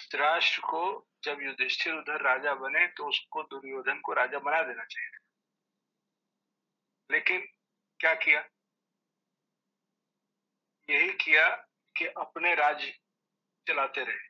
धृतराष्ट्र को जब युधिष्ठिर उधर राजा बने तो उसको दुर्योधन को राजा बना देना चाहिए, लेकिन क्या किया? यही किया कि अपने राज्य चलाते रहे,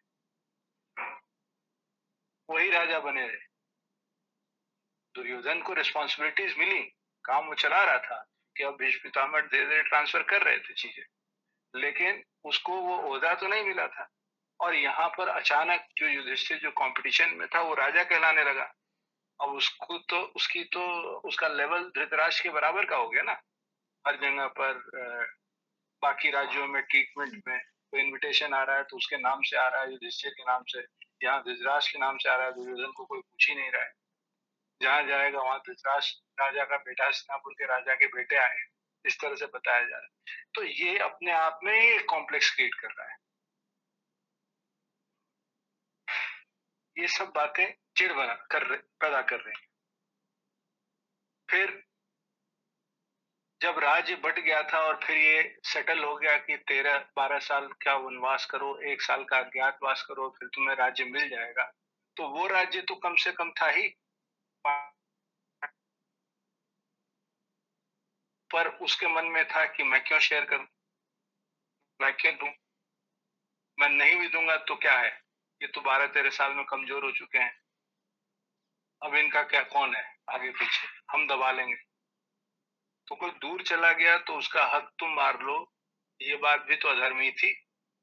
वही राजा बने रहे। दुर्योधन को रिस्पॉन्सिबिलिटीज मिली, काम वो चला रहा था कि अब भीष्म पितामह धीरे धीरे ट्रांसफर कर रहे थे चीजें, लेकिन उसको वो ओहदा तो नहीं मिला था। और यहाँ पर अचानक जो युधिष्ठिर जो कंपटीशन में था वो राजा कहलाने लगा। अब उसको तो उसका लेवल धृतराष्ट्र के बराबर का हो गया ना। हर जगह पर बाकी राज्यों में ट्रीटमेंट में कोई इन्विटेशन आ रहा है तो उसके नाम से आ रहा है, युधिष्ठिर के नाम से। यहाँ धृतराष्ट्र के नाम से आ रहा है, दुर्योधन को कोई पूछ ही नहीं रहा है। जहां जाएगा वहां धृतराष्ट्र राजा का बेटा, हस्तिनापुर के राजा के बेटे आए, इस तरह से बताया जा रहा है। तो ये अपने आप में ही एक कॉम्प्लेक्स क्रिएट कर रहा है। ये सब बातें चिढ़ पैदा कर रही हैं। फिर जब राज्य बट गया था और फिर ये सेटल हो गया कि 13-12 साल का वनवास करो, 1 साल का अज्ञातवास करो, फिर तुम्हें राज्य मिल जाएगा, तो वो राज्य तो कम से कम था ही, पर उसके मन में था कि मैं क्यों शेयर करूं, मैं क्यों दूं, मैं नहीं भी दूंगा तो क्या है, ये तो 12-13 साल में कमजोर हो चुके हैं, अब इनका क्या कौन है आगे पीछे, हम दबा लेंगे। तो कोई दूर चला गया तो उसका हक तुम मार लो, ये बात भी तो अधर्म ही थी।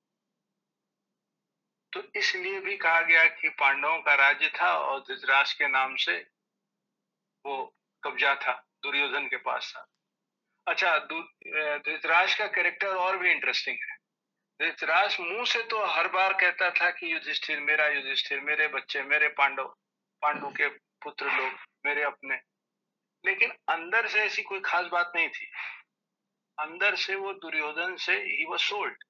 तो इसलिए भी कहा गया कि पांडवों का राज्य था और धृतराष्ट्र के नाम से वो कब्जा था, दुर्योधन के पास था। अच्छा, धृतराष्ट्र का कैरेक्टर और भी इंटरेस्टिंग है। धृतराष्ट्र मुंह से तो हर बार कहता था कि युधिष्ठिर, मेरे बच्चे, मेरे पांडु के पुत्र लोग मेरे अपने, लेकिन अंदर से ऐसी कोई खास बात नहीं थी। अंदर से वो दुर्योधन से ही वाज सोल्ड,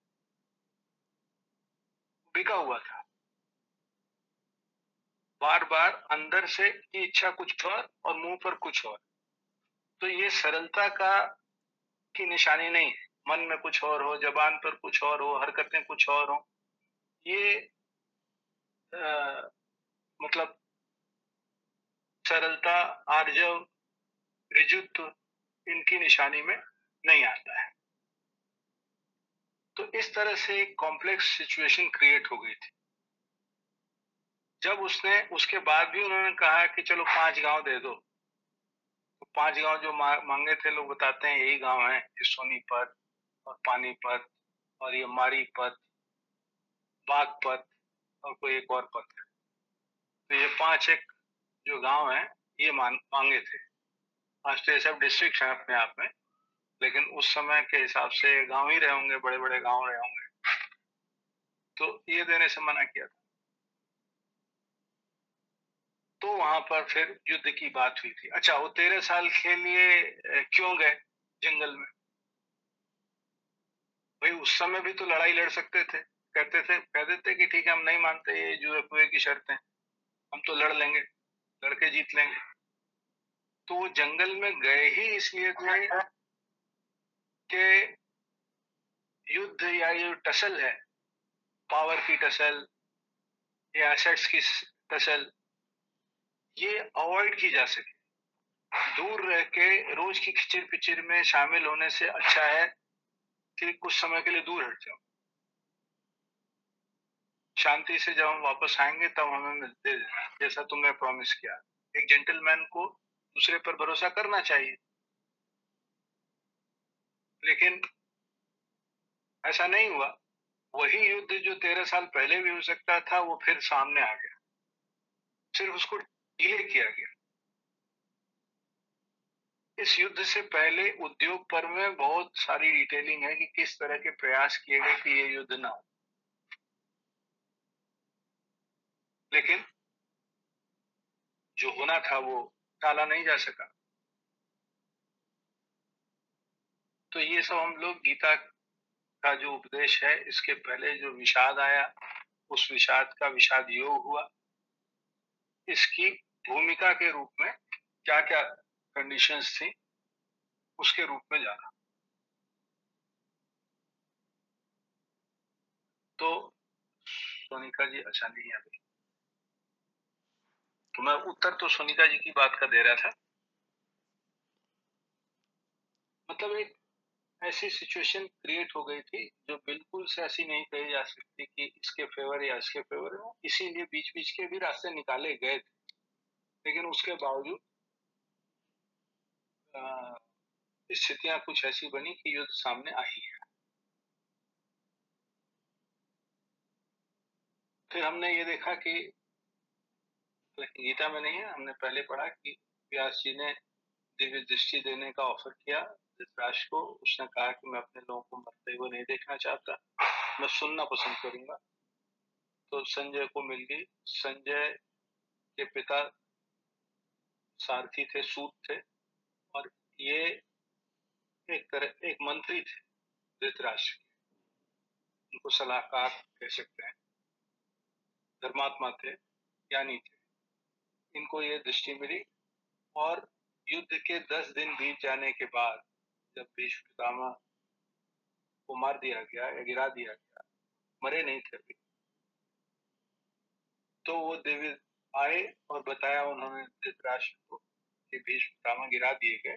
बिका हुआ था। बार बार अंदर से की इच्छा कुछ और मुंह पर कुछ और। तो ये सरलता की निशानी नहीं है। मन में कुछ और हो, जबान पर कुछ और हो, हरकतें कुछ और हो, ये मतलब सरलता, आर्जव, ऋजुत्व इनकी निशानी में नहीं आता है। तो इस तरह से एक कॉम्प्लेक्स सिचुएशन क्रिएट हो गई थी। जब उसके बाद भी उन्होंने कहा कि चलो 5 गांव दे दो, तो 5 गांव जो मांगे थे, लोग बताते हैं यही गांव है, सोनीपत और पानीपत और ये मारीपत, बागपत और कोई एक और पत है। तो ये 5 एक जो गांव हैं ये मांगे थे। आज तो ये सब डिस्ट्रिक्ट हैं अपने आप में, लेकिन उस समय के हिसाब से गांव ही रहे होंगे, बड़े बड़े गांव रहे होंगे। तो ये देने से मना किया था। तो वहां पर फिर युद्ध की बात हुई थी। अच्छा, वो 13 साल के लिए क्यों गए जंगल में? भाई उस समय भी तो लड़ाई लड़ सकते थे, कह देते कि ठीक है हम नहीं मानते ये जुए फुए की शर्तें, हम तो लड़ लेंगे, लड़के जीत लेंगे। तो वो जंगल में गए ही इसलिए थे कि युद्ध या ये टसल है, पावर की टसल या एसेट्स की टसल, ये अवॉइड की जा सके। दूर रह के रोज की खिचड़ पिचड़ में शामिल होने से अच्छा है कि कुछ समय के लिए दूर हट जाओ। शांति से जब हम वापस आएंगे तब हमें मिलते, जैसा तुमने प्रॉमिस किया। एक जेंटलमैन को दूसरे पर भरोसा करना चाहिए, लेकिन ऐसा नहीं हुआ। वही युद्ध जो 13 साल पहले भी हो सकता था वो फिर सामने आ गया, सिर्फ उसको डिले किया गया। इस युद्ध से पहले उद्योग पर्व में बहुत सारी डिटेलिंग है कि किस तरह के प्रयास किए गए कि ये युद्ध ना हो, लेकिन जो होना था वो टाला नहीं जा सका। तो ये सब हम लोग गीता का जो उपदेश है, इसके पहले जो विषाद आया, उस विषाद का विषाद योग हुआ, इसकी भूमिका के रूप में क्या क्या कंडीशंस थी उसके रूप में जाना। तो सोनिका जी अच्छा नहीं आ गई। तो मैं उत्तर तो सोनिका जी की बात का दे रहा था। मतलब एक ऐसी सिचुएशन क्रिएट हो गई थी जो बिल्कुल से ऐसी नहीं कही जा सकती कि इसके फेवर या इसके फेवर में, इसीलिए बीच बीच के भी रास्ते निकाले गए थे, लेकिन उसके बावजूद स्थितियां कुछ ऐसी बनी कि युद्ध सामने आई है। फिर हमने ये देखा कि गीता में नहीं है, हमने पहले पढ़ा कि व्यास जी ने दिव्य दृष्टि देने का ऑफर किया धृतराष्ट्र को। उसने कहा कि मैं अपने लोगों को मरते हुए नहीं देखना चाहता, मैं सुनना पसंद करूंगा। तो संजय को मिल गई। संजय के पिता सारथी थे, सूत थे, और ये एक मंत्री थे धृतराष्ट्र के, उनको सलाहकार कह सकते हैं, धर्मात्मा थे, ज्ञानी थे। इनको ये दृष्टि मिली, और युद्ध के 10 दिन बीत जाने के बाद जब भीष्म पितामह को मार दिया गया या गिरा दिया गया, मरे नहीं थे अभी, तो वो देवी आए और बताया उन्होंने धृतराष्ट्र को कि भीष्म पितामह गिरा दिए गए।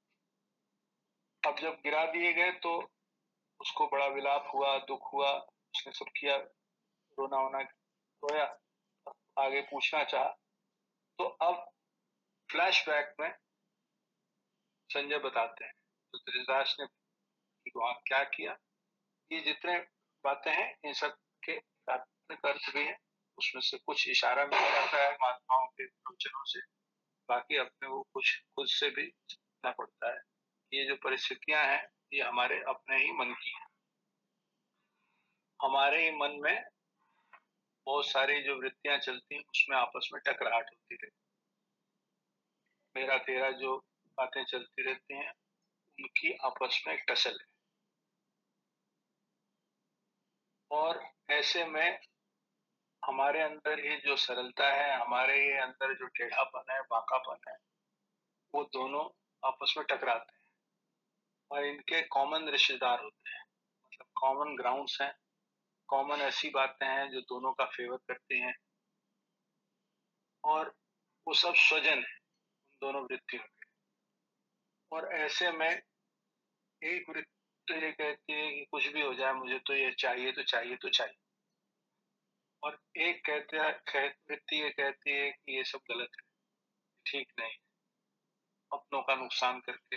अब जब गिरा दिए गए तो उसको बड़ा विलाप हुआ, दुख हुआ, उसने सब किया, रोना वोना रोया, आगे पूछना चाहा। तो अब फ्लैशबैक में संजय बताते हैं तो धृतराष्ट्र ने वहां क्या किया। ये जितने बातें हैं इन सब के तात्विक अर्थ भी है, उसमें से कुछ इशारा मिल जाता है महात्माओं के प्रवचनों से, बाकी अपने वो कुछ खुद से भी सीखना पड़ता है। ये जो परिस्थितियां हैं ये हमारे अपने ही मन की हैं। हमारे ही मन में बहुत सारी जो वृत्तियां चलती हैं उसमें आपस में टकराहट होती रहती है, मेरा तेरा जो बातें चलती रहती हैं उनकी आपस में एक टसल है। और ऐसे में हमारे अंदर ये जो सरलता है, हमारे ये अंदर जो टेढ़ापन है, बांकापन है, वो दोनों आपस में टकराते हैं और इनके कॉमन रिश्तेदार होते हैं, मतलब कॉमन ग्राउंड्स हैं, कॉमन ऐसी बातें हैं जो दोनों का फेवर करती हैं, और वो सब स्वजन है उन दोनों वृत्तियों के। और ऐसे में एक वृत्ति तो ये कहती है कि कुछ भी हो जाए मुझे तो ये चाहिए तो चाहिए तो चाहिए, और एक वृत्ति ये कहती है कि ये सब गलत है, ठीक नहीं, अपनों का नुकसान करके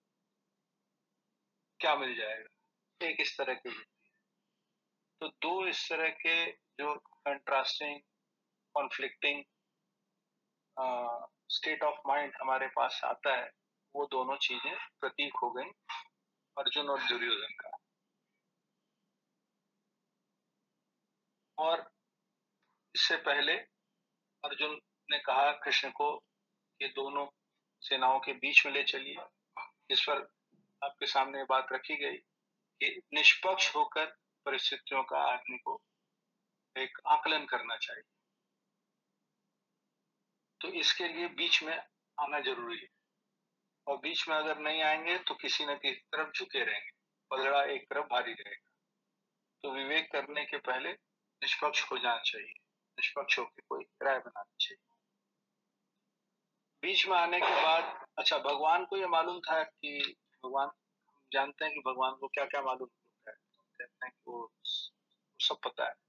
क्या मिल जाएगा। एक इस तरह की वृत्ति है। तो दो इस तरह के जो contrasting, conflicting state of mind हमारे पास आता है, वो दोनों चीजें प्रतीक हो गई अर्जुन और दुर्योधन का। और इससे पहले अर्जुन ने कहा कृष्ण को ये दोनों सेनाओं के बीच में ले चलिए, इस पर आपके सामने बात रखी गई कि निष्पक्ष होकर परिस्थितियों का आदमी को एक आकलन करना चाहिए। तो इसके लिए बीच में आना जरूरी है, और बीच में अगर नहीं आएंगे तो किसी न किसी तरफ झुके रहेंगे, पलड़ा एक तरफ भारी रहेगा। तो विवेक करने के पहले निष्पक्ष हो जाना चाहिए, निष्पक्ष होकर कोई राय बनानी चाहिए। बीच में आने के बाद अच्छा, भगवान को ये मालूम था कि भगवान, जानते हैं कि भगवान को क्या क्या मालूम होता है, कहते हैं कि वो सब पता है।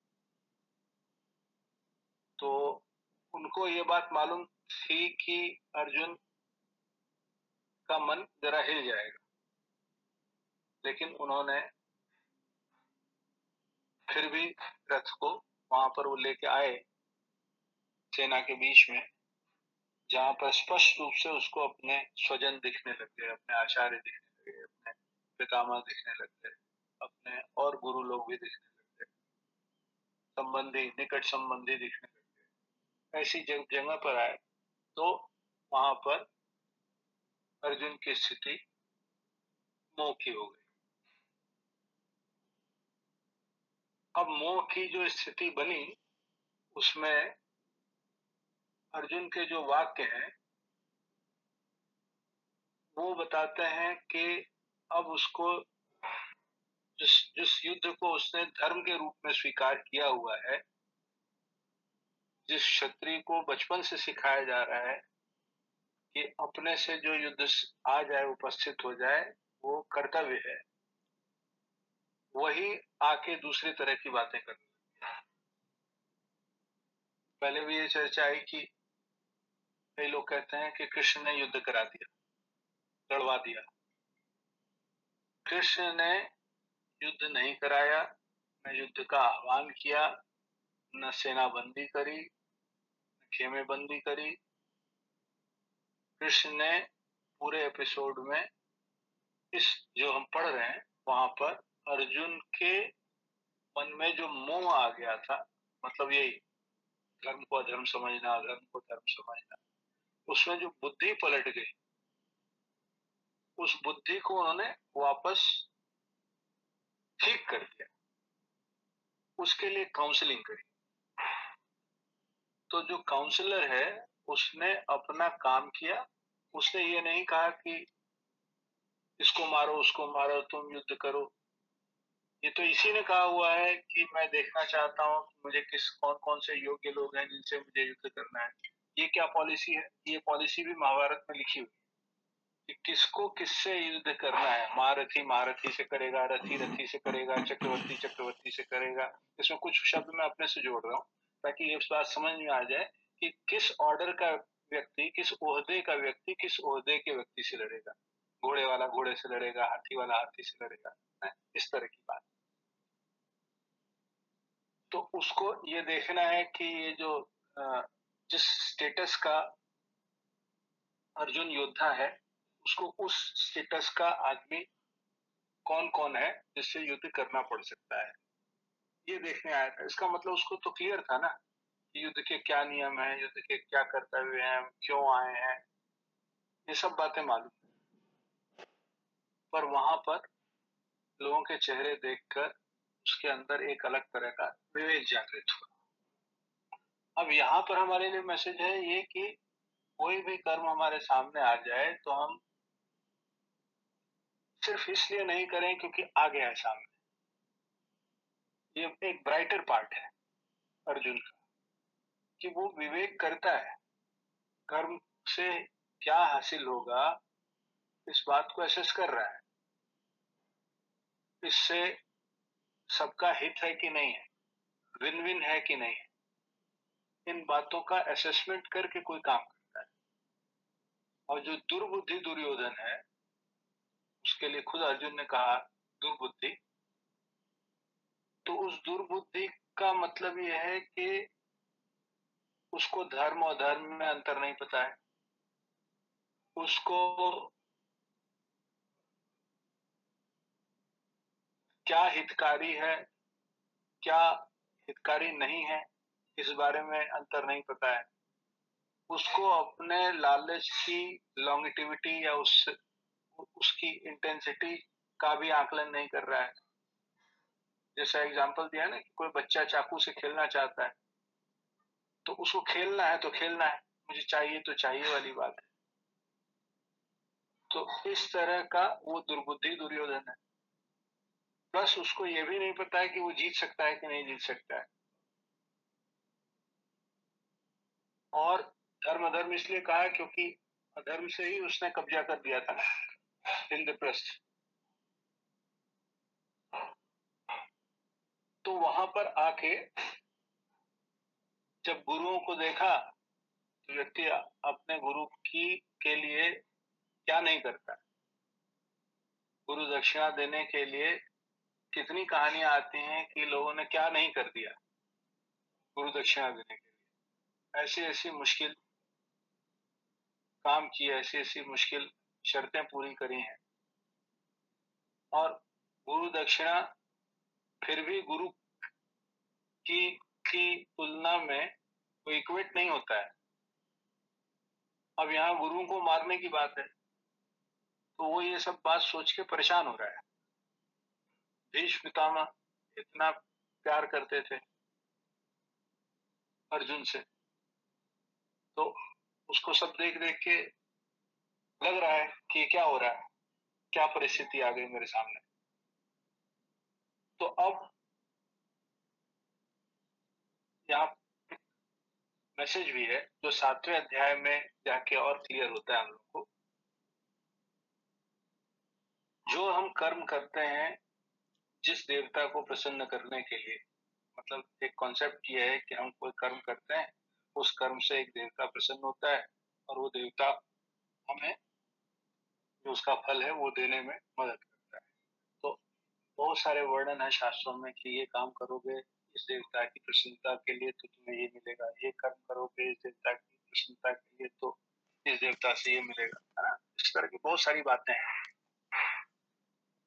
तो उनको ये बात मालूम थी कि अर्जुन का मन जरा हिल जाएगा, लेकिन उन्होंने फिर भी रथ को वहां पर वो लेके आए सेना के बीच में, जहां पर स्पष्ट रूप से उसको अपने स्वजन दिखने लग गए, अपने आचार्य दिखने लगे, अपने पितामह दिखने लग गए, अपने और गुरु लोग भी दिखने लग गए, संबंधी, निकट संबंधी दिखने लग गए। ऐसी जगह पर आए तो वहां पर अर्जुन की स्थिति मोह की हो गई। अब मोह की जो स्थिति बनी उसमें अर्जुन के जो वाक्य हैं वो बताते हैं कि अब उसको जिस जिस युद्ध को उसने धर्म के रूप में स्वीकार किया हुआ है जिस क्षत्रिय को बचपन से सिखाया जा रहा है कि अपने से जो युद्ध आ जाए, उपस्थित हो जाए, वो कर्तव्य है, वही आके दूसरी तरह की बातें करती है। पहले भी ये चर्चा आई कि कई लोग कहते हैं कि कृष्ण ने युद्ध करा दिया, लड़वा दिया। कृष्ण ने युद्ध नहीं कराया, न युद्ध का आह्वान किया, न सेनाबंदी करी, न खेमेबंदी करी। कृष्ण ने पूरे एपिसोड में, इस जो हम पढ़ रहे हैं, वहां पर अर्जुन के मन में जो मोह आ गया था, मतलब यही धर्म को अधर्म समझना, अधर्म को धर्म समझना, उसमें जो बुद्धि पलट गई, उस बुद्धि को उन्होंने वापस ठीक कर दिया, उसके लिए काउंसलिंग करी। तो जो काउंसलर है उसने अपना काम किया। उसने ये नहीं कहा कि इसको मारो, उसको मारो, तुम युद्ध करो। ये तो इसी ने कहा हुआ है कि मैं देखना चाहता हूँ कि मुझे कौन कौन से योग्य लोग हैं जिनसे मुझे युद्ध करना है। ये क्या पॉलिसी है? ये पॉलिसी भी महाभारत में लिखी हुई कि किसको किससे युद्ध करना है। महारथी महारथी से करेगा, रथी रथी से करेगा, चक्रवर्ती चक्रवर्ती से करेगा। इसमें कुछ शब्द मैं अपने से जोड़ रहा हूँ ताकि ये बात समझ में आ जाए कि किस ऑर्डर का व्यक्ति, किस ओहदे का व्यक्ति किस ओहदे के व्यक्ति से लड़ेगा। घोड़े वाला घोड़े से लड़ेगा, हाथी वाला हाथी से लड़ेगा, इस तरह की बात। तो उसको ये देखना है कि ये जो जिस स्टेटस का अर्जुन योद्धा है, उसको उस स्टेटस का आदमी कौन कौन है जिससे युद्ध करना पड़ सकता है, ये देखने आया था। इसका मतलब उसको तो क्लियर था ना कि युद्ध के क्या नियम है, युद्ध के क्या कर्तव्य हैं, क्यों आए हैं, ये सब बातें मालूम। पर वहां पर लोगों के चेहरे देखकर उसके अंदर एक अलग तरह का विवेक जागृत हुआ। अब यहाँ पर हमारे लिए मैसेज है ये कि कोई भी कर्म हमारे सामने आ जाए तो हम सिर्फ इसलिए नहीं करें क्योंकि आ गया है सामने। ये एक ब्राइटर पार्ट है अर्जुन का कि वो विवेक करता है, कर्म से क्या हासिल होगा इस बात को एसेस कर रहा है, इससे सबका हित है कि नहीं है, विन विन है कि नहीं है, इन बातों का असेसमेंट करके कोई काम करता है। और जो दुर्बुद्धि दुर्योधन है, उसके लिए खुद अर्जुन ने कहा दुर्बुद्धि। तो उस दुर्बुद्धि का मतलब यह है कि उसको धर्म और धर्म में अंतर नहीं पता है, उसको क्या हितकारी है, क्या हितकारी नहीं है, इस बारे में अंतर नहीं पता है। उसको अपने लालच की लॉन्गिटिविटी या उसकी इंटेंसिटी का भी आकलन नहीं कर रहा है। जैसा एग्जांपल दिया ना कि कोई बच्चा चाकू से खेलना चाहता है, तो उसको खेलना है तो खेलना है, मुझे चाहिए तो चाहिए वाली बात है। तो इस तरह का वो दुर्बुद्धि दुर्योधन है। प्लस उसको ये भी नहीं पता है कि वो जीत सकता है कि नहीं जीत सकता है। और धर्म अधर्म इसलिए कहा क्योंकि अधर्म से ही उसने कब्जा कर दिया था ना इंद्रप्रस्थ। तो वहां पर आके जब गुरुओं को देखा तो व्यक्ति अपने गुरु की के लिए क्या नहीं करता। गुरु दक्षिणा देने के लिए कितनी कहानियां आती हैं कि लोगों ने क्या नहीं कर दिया गुरु दक्षिणा देने के लिए। ऐसी ऐसी मुश्किल काम किए, ऐसी ऐसी मुश्किल शर्तें पूरी करी हैं। और गुरु दक्षिणा फिर भी गुरु की तुलना में वो इक्वेट नहीं होता है। अब यहाँ गुरुओं को मारने की बात है तो वो ये सब बात सोच के परेशान हो रहा है। भीष्म पितामह इतना प्यार करते थे अर्जुन से, तो उसको सब देख देख के लग रहा है कि क्या हो रहा है, क्या परिस्थिति आ गई मेरे सामने। तो अब यहाँ मैसेज भी है जो 7वें अध्याय में जाके और क्लियर होता है हम लोग को। जो हम कर्म करते हैं जिस देवता को प्रसन्न करने के लिए, मतलब एक कॉन्सेप्ट ये है कि हम कोई कर्म करते हैं, उस कर्म से एक देवता प्रसन्न होता है और वो देवता हमें जो उसका फल है वो देने में मदद करता है। तो बहुत सारे वर्णन है शास्त्रों में कि ये काम करोगे इस देवता की प्रसन्नता के लिए तो तुम्हें ये मिलेगा, ये कर्म करोगे इस देवता की प्रसन्नता के लिए तो इस देवता से ये मिलेगा, है ना। इस तरह की बहुत सारी बातें हैं।